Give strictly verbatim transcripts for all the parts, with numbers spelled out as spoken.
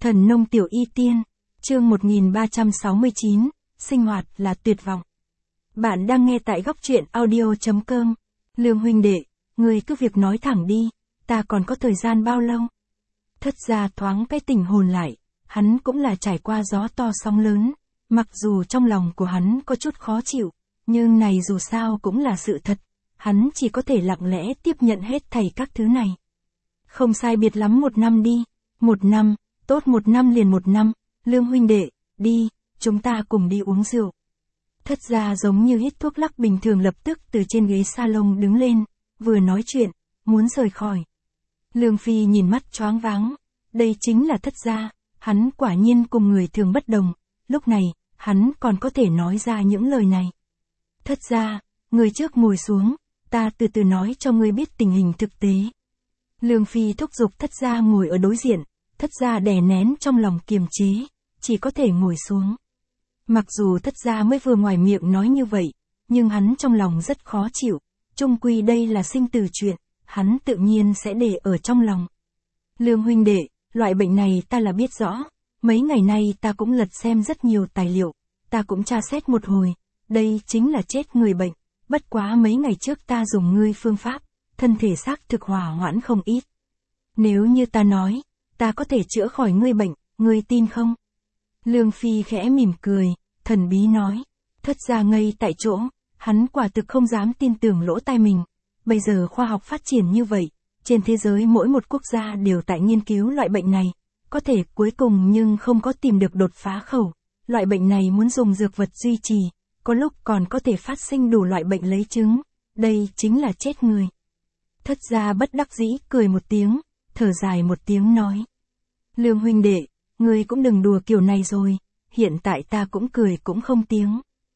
Thần nông tiểu y tiên, chương một nghìn ba trăm sáu mươi chín, sinh hoạt là tuyệt vọng. Bạn đang nghe tại góc truyện audio chấm com. Lương huynh đệ, người cứ việc nói thẳng đi, ta còn có thời gian bao lâu? Thất gia thoáng cái tỉnh hồn lại, hắn cũng là trải qua gió to sóng lớn, mặc dù trong lòng của hắn có chút khó chịu, nhưng này dù sao cũng là sự thật, hắn chỉ có thể lặng lẽ tiếp nhận hết thảy các thứ này. Không sai biệt lắm một năm đi, một năm, tốt một năm liền một năm, Lương huynh đệ, đi, chúng ta cùng đi uống rượu. Thất gia giống như hít thuốc lắc bình thường lập tức từ trên ghế salon đứng lên, vừa nói chuyện, muốn rời khỏi. Lương Phi nhìn mắt choáng váng, đây chính là thất gia, hắn quả nhiên cùng người thường bất đồng, lúc này, hắn còn có thể nói ra những lời này. Thất gia, người trước ngồi xuống, ta từ từ nói cho ngươi biết tình hình thực tế. Lương Phi thúc giục thất gia ngồi ở đối diện, thất gia đè nén trong lòng kiềm chế, chỉ có thể ngồi xuống. Mặc dù thất gia mới vừa ngoài miệng nói như vậy, nhưng hắn trong lòng rất khó chịu, chung quy đây là sinh tử chuyện, hắn tự nhiên sẽ để ở trong lòng. Lương huynh đệ, loại bệnh này ta là biết rõ, mấy ngày nay ta cũng lật xem rất nhiều tài liệu, ta cũng tra xét một hồi, đây chính là chết người bệnh, bất quá mấy ngày trước ta dùng ngươi phương pháp, thân thể xác thực hỏa hoãn không ít. Nếu như ta nói, ta có thể chữa khỏi ngươi bệnh, ngươi tin không? Lương Phi khẽ mỉm cười, thần bí nói, thất gia ngây tại chỗ, hắn quả thực không dám tin tưởng lỗ tai mình. Bây giờ khoa học phát triển như vậy, trên thế giới mỗi một quốc gia đều tại nghiên cứu loại bệnh này, có thể cuối cùng nhưng không có tìm được đột phá khẩu. Loại bệnh này muốn dùng dược vật duy trì, có lúc còn có thể phát sinh đủ loại bệnh lấy chứng, đây chính là chết người. Thất gia bất đắc dĩ cười một tiếng, thở dài một tiếng nói. Lương huynh đệ, ngươi cũng đừng đùa kiểu này rồi, hiện tại ta cũng cười cũng không tiếng.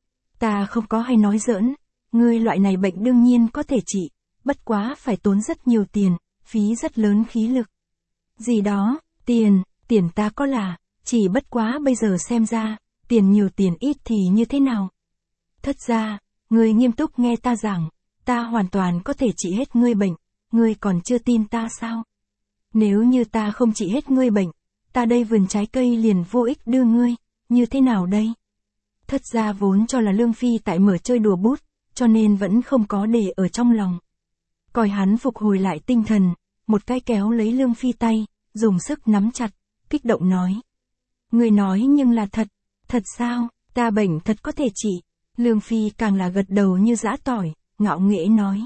Ta không có hay nói giỡn, ngươi loại này bệnh đương nhiên có thể trị, bất quá phải tốn rất nhiều tiền, phí rất lớn khí lực. Gì đó, tiền, tiền ta có là, chỉ bất quá bây giờ xem ra, tiền nhiều tiền ít thì như thế nào. Thất gia, ngươi nghiêm túc nghe ta giảng, ta hoàn toàn có thể trị hết ngươi bệnh, ngươi còn chưa tin ta sao? Nếu như ta không trị hết ngươi bệnh, ta đây vườn trái cây liền vô ích đưa ngươi, như thế nào đây? Thất gia vốn cho là Lương Phi tại mở chơi đùa bút, cho nên vẫn không có để ở trong lòng. Coi hắn phục hồi lại tinh thần, một cái kéo lấy Lương Phi tay, dùng sức nắm chặt, kích động nói. Ngươi nói nhưng là thật, thật sao, ta bệnh thật có thể trị. Lương Phi càng là gật đầu như giã tỏi, ngạo nghễ nói.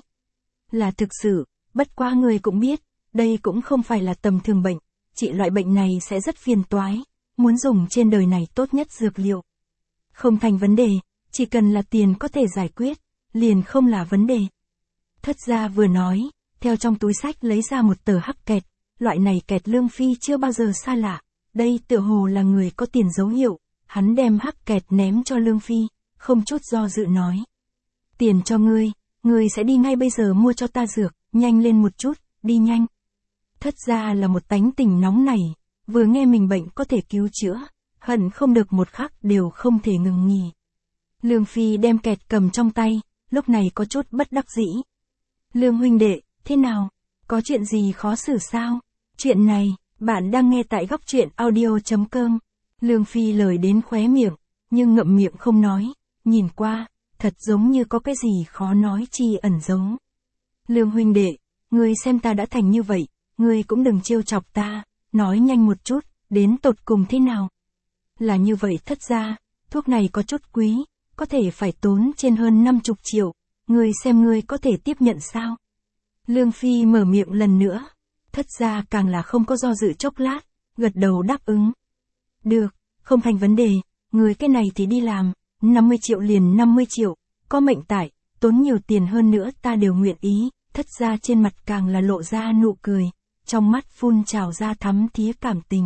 Là thực sự, bất quá ngươi cũng biết, đây cũng không phải là tầm thường bệnh, trị loại bệnh này sẽ rất phiền toái, muốn dùng trên đời này tốt nhất dược liệu. Không thành vấn đề, chỉ cần là tiền có thể giải quyết, liền không là vấn đề. Thất gia vừa nói, theo trong túi sách lấy ra một tờ hắc kẹt, loại này kẹt Lương Phi chưa bao giờ xa lạ, đây tựa hồ là người có tiền dấu hiệu, hắn đem hắc kẹt ném cho Lương Phi, không chút do dự nói. Tiền cho ngươi, ngươi sẽ đi ngay bây giờ mua cho ta dược, nhanh lên một chút, đi nhanh. Thất gia là một tánh tình nóng nảy, vừa nghe mình bệnh có thể cứu chữa, hận không được một khắc đều không thể ngừng nghỉ. Lương Phi đem kẹt cầm trong tay, lúc này có chút bất đắc dĩ. Lương huynh đệ, thế nào? Có chuyện gì khó xử sao? Chuyện này, bạn đang nghe tại góc truyện audio chấm com. Lương Phi lời đến khóe miệng, nhưng ngậm miệng không nói, nhìn qua, thật giống như có cái gì khó nói chi ẩn giấu. Lương huynh đệ, ngươi xem ta đã thành như vậy, ngươi cũng đừng trêu chọc ta, nói nhanh một chút, đến tột cùng thế nào? Là như vậy thất gia, thuốc này có chút quý, có thể phải tốn trên hơn năm mươi triệu, ngươi xem ngươi có thể tiếp nhận sao? Lương Phi mở miệng lần nữa, thất gia càng là không có do dự chốc lát, gật đầu đáp ứng. Được, không thành vấn đề, ngươi cái này thì đi làm, năm mươi triệu liền năm mươi triệu, có mệnh tại, tốn nhiều tiền hơn nữa ta đều nguyện ý, thất gia trên mặt càng là lộ ra nụ cười, trong mắt phun trào ra thắm thía cảm tình.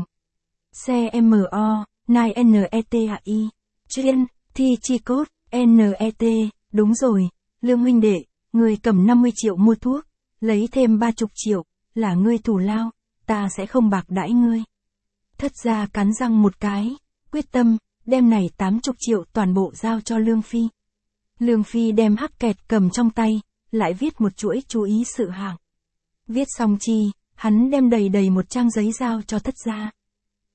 C M O, nine N E T A I, chuyên, thi chi cốt, N E T, đúng rồi, Lương huynh đệ, ngươi cầm năm mươi triệu mua thuốc, lấy thêm ba mươi triệu, là ngươi thủ lao, ta sẽ không bạc đãi ngươi. Thất gia cắn răng một cái, quyết tâm, đem này tám mươi triệu toàn bộ giao cho Lương Phi. Lương Phi đem hắc kẹt cầm trong tay, lại viết một chuỗi chú ý sự hạng. Viết xong chi, hắn đem đầy đầy một trang giấy giao cho thất gia.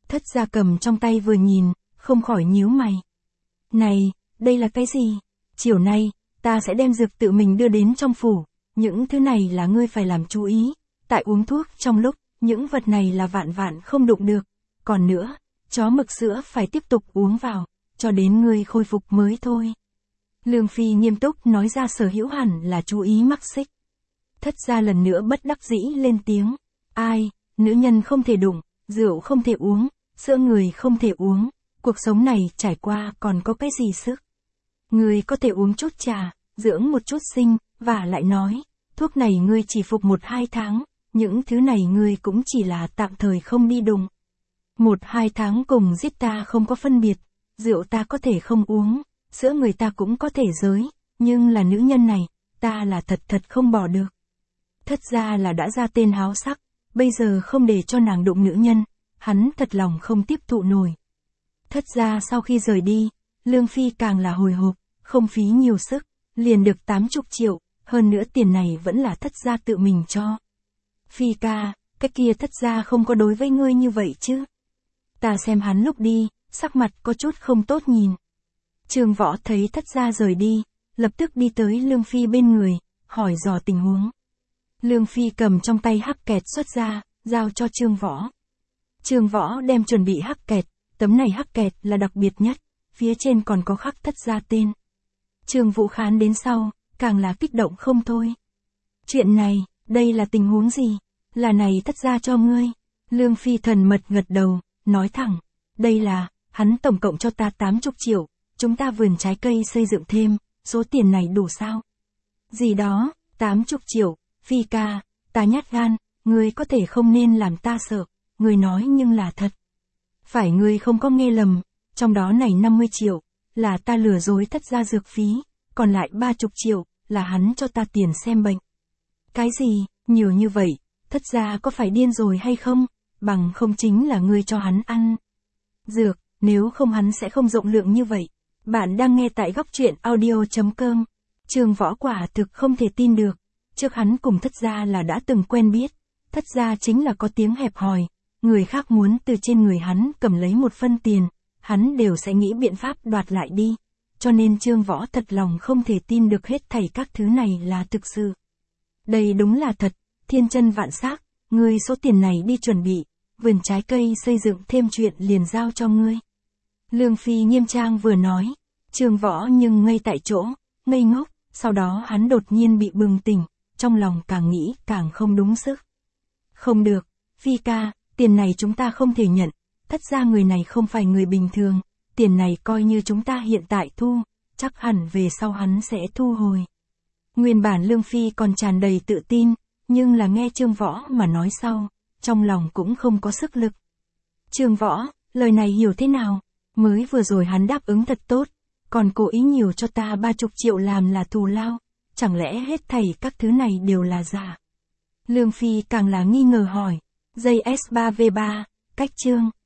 Thất gia cầm trong tay vừa nhìn, không khỏi nhíu mày. Này, đây là cái gì? Chiều nay, ta sẽ đem dược tự mình đưa đến trong phủ, những thứ này là ngươi phải làm chú ý, tại uống thuốc trong lúc, những vật này là vạn vạn không đụng được, còn nữa, chó mực sữa phải tiếp tục uống vào, cho đến ngươi khôi phục mới thôi. Lương Phi nghiêm túc nói ra Sở Hữu hẳn là chú ý mắc xích. Thất gia lần nữa bất đắc dĩ lên tiếng, ai, nữ nhân không thể đụng, rượu không thể uống, sữa người không thể uống, cuộc sống này trải qua còn có cái gì sức. Ngươi có thể uống chút trà, dưỡng một chút sinh, và lại nói, thuốc này ngươi chỉ phục một hai tháng, những thứ này ngươi cũng chỉ là tạm thời không đi đụng. Một hai tháng cùng giết ta không có phân biệt, rượu ta có thể không uống, sữa người ta cũng có thể giới, nhưng là nữ nhân này, ta là thật thật không bỏ được. Thất gia là đã ra tên háo sắc, bây giờ không để cho nàng đụng nữ nhân, hắn thật lòng không tiếp thụ nổi. Thất gia sau khi rời đi, Lương Phi càng là hồi hộp, không phí nhiều sức, liền được tám chục triệu, hơn nữa tiền này vẫn là thất gia tự mình cho. Phi ca, cái kia thất gia không có đối với ngươi như vậy chứ? Ta xem hắn lúc đi, sắc mặt có chút không tốt nhìn. Trương Võ thấy thất gia rời đi, lập tức đi tới Lương Phi bên người, hỏi dò tình huống. Lương Phi cầm trong tay hắc kẹt xuất ra, giao cho Trương Võ. Trương Võ đem chuẩn bị hắc kẹt, tấm này hắc kẹt là đặc biệt nhất, phía trên còn có khắc thất gia tên. Trương Vũ Khán đến sau, càng là kích động không thôi. Chuyện này, đây là tình huống gì? Là này thất gia cho ngươi. Lương Phi thần mật gật đầu, nói thẳng, đây là, hắn tổng cộng cho ta tám chục triệu, chúng ta vườn trái cây xây dựng thêm, số tiền này đủ sao? Gì đó, tám chục triệu, Phi ca, ta nhát gan, ngươi có thể không nên làm ta sợ, ngươi nói nhưng là thật. Phải ngươi không có nghe lầm, trong đó này năm mươi triệu, là ta lừa dối thất gia dược phí, còn lại ba mươi triệu, là hắn cho ta tiền xem bệnh. Cái gì, nhiều như vậy, thất gia có phải điên rồi hay không, bằng không chính là ngươi cho hắn ăn dược, nếu không hắn sẽ không rộng lượng như vậy. Bạn đang nghe tại góc truyện audio chấm com. Trương Võ quả thực không thể tin được, trước hắn cùng thất gia là đã từng quen biết, thất gia chính là có tiếng hẹp hòi, người khác muốn từ trên người hắn cầm lấy một phân tiền, hắn đều sẽ nghĩ biện pháp đoạt lại đi, cho nên Trương Võ thật lòng không thể tin được hết thảy các thứ này là thực sự. Đây đúng là thật, thiên chân vạn xác, ngươi số tiền này đi chuẩn bị, vườn trái cây xây dựng thêm chuyện liền giao cho ngươi. Lương Phi nghiêm trang vừa nói, Trương Võ nhưng ngây tại chỗ, ngây ngốc, sau đó hắn đột nhiên bị bừng tỉnh, trong lòng càng nghĩ càng không đúng sức. Không được, Phi ca, tiền này chúng ta không thể nhận, thất gia người này không phải người bình thường, tiền này coi như chúng ta hiện tại thu, chắc hẳn về sau hắn sẽ thu hồi. Nguyên bản Lương Phi còn tràn đầy tự tin, nhưng là nghe Trương Võ mà nói sau, trong lòng cũng không có sức lực. Trương Võ, lời này hiểu thế nào? Mới vừa rồi hắn đáp ứng thật tốt, còn cố ý nhiều cho ta ba chục triệu làm là thù lao, chẳng lẽ hết thảy các thứ này đều là giả? Lương Phi càng là nghi ngờ hỏi, dây S ba V ba, cách chương.